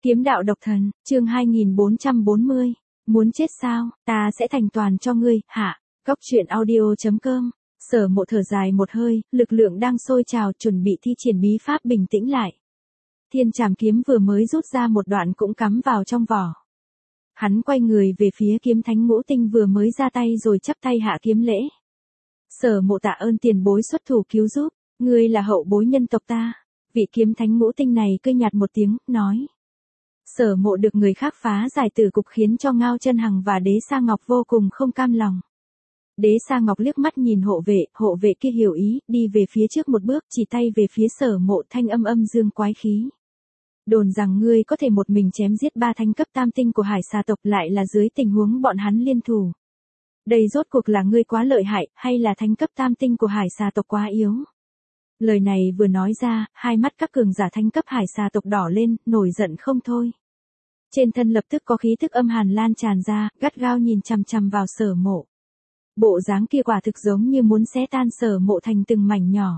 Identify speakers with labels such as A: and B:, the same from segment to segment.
A: Kiếm đạo độc thần, chương 2440. Muốn chết sao, ta sẽ thành toàn cho ngươi, hạ. Góc truyện audio.com. Sở Mộ thở dài một hơi, lực lượng đang sôi trào chuẩn bị thi triển bí pháp bình tĩnh lại. Thiên Trảm kiếm vừa mới rút ra một đoạn cũng cắm vào trong vỏ. Hắn quay người về phía Kiếm Thánh Ngũ Tinh vừa mới ra tay rồi chắp tay hạ kiếm lễ. Sở Mộ tạ ơn tiền bối xuất thủ cứu giúp, ngươi là hậu bối nhân tộc ta. Vị Kiếm Thánh Ngũ Tinh này cười nhạt một tiếng, nói. Sở Mộ được người khác phá giải tử cục khiến cho Ngao Chân Hằng và Đế Sa Ngọc vô cùng không cam lòng. Đế Sa Ngọc liếc mắt nhìn hộ vệ kia hiểu ý, đi về phía trước một bước, chỉ tay về phía Sở Mộ, thanh âm dương quái khí. Đồn rằng ngươi có thể một mình chém giết 3 thánh cấp tam tinh của Hải Xà tộc, lại là dưới tình huống bọn hắn liên thủ. Đây rốt cuộc là ngươi quá lợi hại, hay là thánh cấp tam tinh của Hải Xà tộc quá yếu? Lời này vừa nói ra, hai mắt các cường giả thánh cấp Hải Xà tộc đỏ lên, nổi giận không thôi. Trên thân lập tức có khí tức âm hàn lan tràn ra, gắt gao nhìn chằm chằm vào Sở Mộ. Bộ dáng kia quả thực giống như muốn xé tan Sở Mộ thành từng mảnh nhỏ.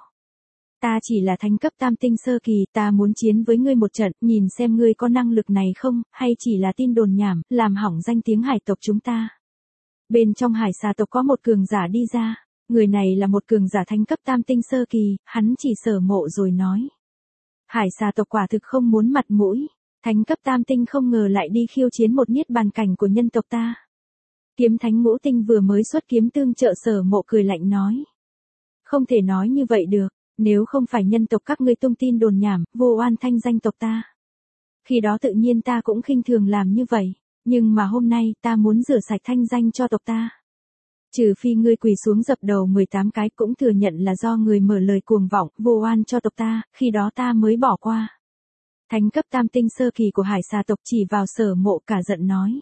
A: Ta chỉ là thánh cấp tam tinh sơ kỳ, ta muốn chiến với ngươi một trận, nhìn xem ngươi có năng lực này không, hay chỉ là tin đồn nhảm, làm hỏng danh tiếng hải tộc chúng ta. Bên trong Hải Xà tộc có một cường giả đi ra, người này là một cường giả thánh cấp tam tinh sơ kỳ, hắn chỉ Sở Mộ rồi nói. Hải Xà tộc quả thực không muốn mặt mũi, thánh cấp tam tinh không ngờ lại đi khiêu chiến một niết bàn cảnh của nhân tộc ta. Kiếm Thánh Ngũ Tinh vừa mới xuất kiếm tương trợ, Sở Mộ cười lạnh nói. Không thể nói như vậy được. Nếu không phải nhân tộc các ngươi tung tin đồn nhảm, vô oan thanh danh tộc ta. Khi đó tự nhiên ta cũng khinh thường làm như vậy, nhưng mà hôm nay ta muốn rửa sạch thanh danh cho tộc ta. Trừ phi ngươi quỳ xuống dập đầu 18 cái cũng thừa nhận là do người mở lời cuồng vọng, vô oan cho tộc ta, khi đó ta mới bỏ qua. Thánh cấp tam tinh sơ kỳ của Hải Xà tộc chỉ vào Sở Mộ cả giận nói.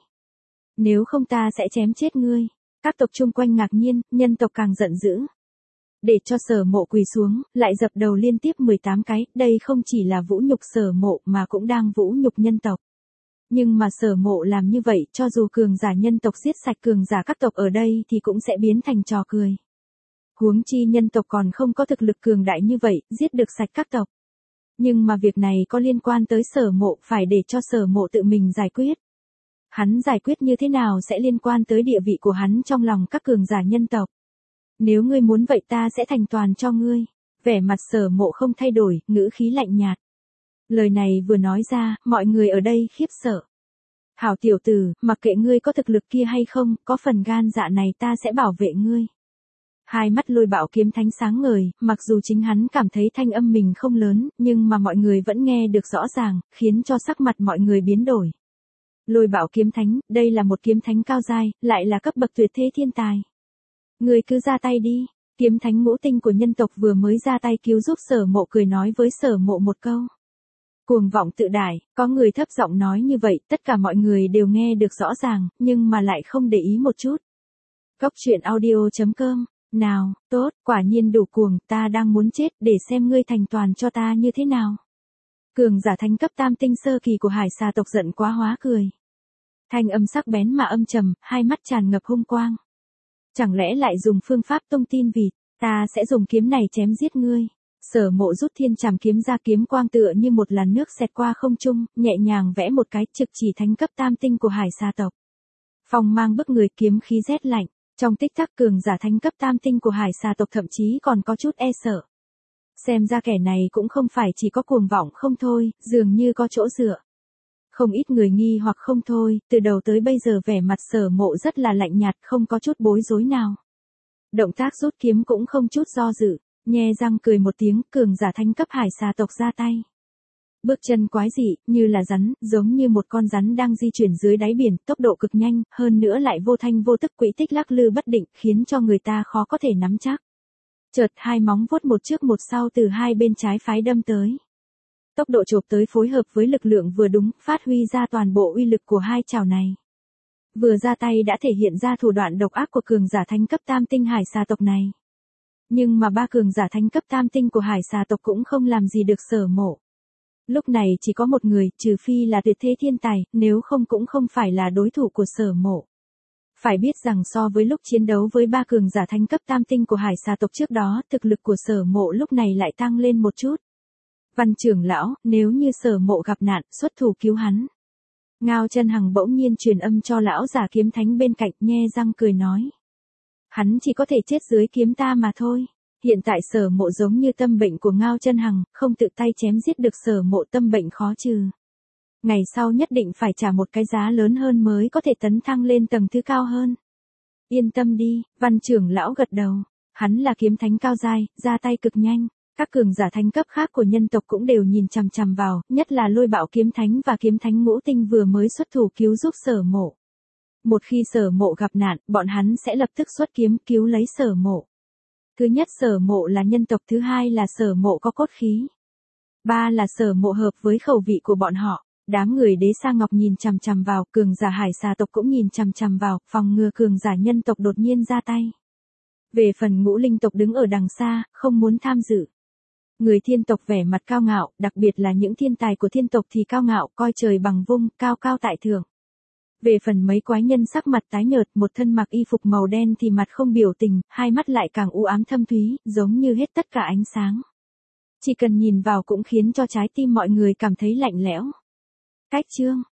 A: Nếu không ta sẽ chém chết ngươi. Các tộc chung quanh ngạc nhiên, nhân tộc càng giận dữ. Để cho Sở Mộ quỳ xuống, lại dập đầu liên tiếp 18 cái, đây không chỉ là vũ nhục Sở Mộ mà cũng đang vũ nhục nhân tộc. Nhưng mà Sở Mộ làm như vậy, cho dù cường giả nhân tộc giết sạch cường giả các tộc ở đây thì cũng sẽ biến thành trò cười. Huống chi nhân tộc còn không có thực lực cường đại như vậy, giết được sạch các tộc. Nhưng mà việc này có liên quan tới Sở Mộ, phải để cho Sở Mộ tự mình giải quyết. Hắn giải quyết như thế nào sẽ liên quan tới địa vị của hắn trong lòng các cường giả nhân tộc. Nếu ngươi muốn vậy ta sẽ thành toàn cho ngươi. Vẻ mặt Sở Mộ không thay đổi, ngữ khí lạnh nhạt. Lời này vừa nói ra, mọi người ở đây khiếp sợ. Hảo tiểu tử, mặc kệ ngươi có thực lực kia hay không, có phần gan dạ này ta sẽ bảo vệ ngươi. Hai mắt Lôi Bạo Kiếm Thánh sáng ngời, mặc dù chính hắn cảm thấy thanh âm mình không lớn, nhưng mà mọi người vẫn nghe được rõ ràng, khiến cho sắc mặt mọi người biến đổi. Lôi Bạo Kiếm Thánh, đây là một kiếm thánh cao giai, lại là cấp bậc tuyệt thế thiên tài. Ngươi cứ ra tay đi. Kiếm Thánh Ngũ Tinh của nhân tộc vừa mới ra tay cứu giúp Sở Mộ cười nói với Sở Mộ một câu. Cuồng vọng tự đại, có người thấp giọng nói như vậy, tất cả mọi người đều nghe được rõ ràng, nhưng mà lại không để ý một chút. Góc truyện audio.com. Nào, tốt, quả nhiên đủ cuồng, ta đang muốn chết để xem ngươi thành toàn cho ta như thế nào. Cường giả thánh cấp tam tinh sơ kỳ của Hải Xà tộc giận quá hóa cười. Thanh âm sắc bén mà âm trầm, hai mắt tràn ngập hung quang. Chẳng lẽ lại dùng phương pháp tung tin vịt, ta sẽ dùng kiếm này chém giết ngươi. Sở Mộ rút Thiên Trảm kiếm ra, kiếm quang tựa như một làn nước xẹt qua không trung, nhẹ nhàng vẽ một cái, trực chỉ thánh cấp tam tinh của Hải Xà tộc. Phong mang bức người, kiếm khí rét lạnh, trong tích tắc cường giả thánh cấp tam tinh của Hải Xà tộc thậm chí còn có chút e sợ. Xem ra kẻ này cũng không phải chỉ có cuồng vọng không thôi, dường như có chỗ dựa. Không ít người nghi hoặc không thôi, từ đầu tới bây giờ vẻ mặt Sở Mộ rất là lạnh nhạt, không có chút bối rối nào. Động tác rút kiếm cũng không chút do dự, nhe răng cười một tiếng, cường giả thánh cấp Hải Xà tộc ra tay. Bước chân quái dị, như là rắn, giống như một con rắn đang di chuyển dưới đáy biển, tốc độ cực nhanh, hơn nữa lại vô thanh vô tức quỹ tích lắc lư bất định, khiến cho người ta khó có thể nắm chắc. Chợt hai móng vuốt một trước một sau từ hai bên trái phái đâm tới. Tốc độ chộp tới phối hợp với lực lượng vừa đúng, phát huy ra toàn bộ uy lực của hai chảo này. Vừa ra tay đã thể hiện ra thủ đoạn độc ác của cường giả thánh cấp tam tinh Hải Xà tộc này. Nhưng mà 3 cường giả thánh cấp tam tinh của Hải Xà tộc cũng không làm gì được Sở Mộ. Lúc này chỉ có một người, trừ phi là tuyệt thế thiên tài, nếu không cũng không phải là đối thủ của Sở Mộ. Phải biết rằng so với lúc chiến đấu với 3 cường giả thánh cấp tam tinh của Hải Xà tộc trước đó, thực lực của Sở Mộ lúc này lại tăng lên một chút. Văn trưởng lão, nếu như Sở Mộ gặp nạn, xuất thủ cứu hắn. Ngao Chân Hằng bỗng nhiên truyền âm cho lão giả kiếm thánh bên cạnh, nhe răng cười nói. Hắn chỉ có thể chết dưới kiếm ta mà thôi. Hiện tại Sở Mộ giống như tâm bệnh của Ngao Chân Hằng, không tự tay chém giết được Sở Mộ tâm bệnh khó trừ. Ngày sau nhất định phải trả một cái giá lớn hơn mới có thể tấn thăng lên tầng thứ cao hơn. Yên tâm đi, Văn trưởng lão gật đầu. Hắn là kiếm thánh cao giai, ra tay cực nhanh. Các cường giả thánh cấp khác của nhân tộc cũng đều nhìn chằm chằm vào, nhất là Lôi Bạo kiếm thánh và kiếm thánh Ngũ Tinh vừa mới xuất thủ cứu giúp Sở Mộ. Một khi Sở Mộ gặp nạn, bọn hắn sẽ lập tức xuất kiếm cứu lấy Sở Mộ. Thứ nhất Sở Mộ là nhân tộc, thứ hai là Sở Mộ có cốt khí. Ba là Sở Mộ hợp với khẩu vị của bọn họ. Đám người Đế Sa Ngọc nhìn chằm chằm vào, cường giả Hải Xà tộc cũng nhìn chằm chằm vào, phòng ngừa cường giả nhân tộc đột nhiên ra tay. Về phần Ngũ Linh tộc đứng ở đằng xa, không muốn tham dự. Người thiên tộc vẻ mặt cao ngạo, đặc biệt là những thiên tài của thiên tộc thì cao ngạo, coi trời bằng vung, cao cao tại thượng. Về phần mấy quái nhân sắc mặt tái nhợt, một thân mặc y phục màu đen thì mặt không biểu tình, hai mắt lại càng u ám thâm thúy, giống như hết tất cả ánh sáng. Chỉ cần nhìn vào cũng khiến cho trái tim mọi người cảm thấy lạnh lẽo. Cách chương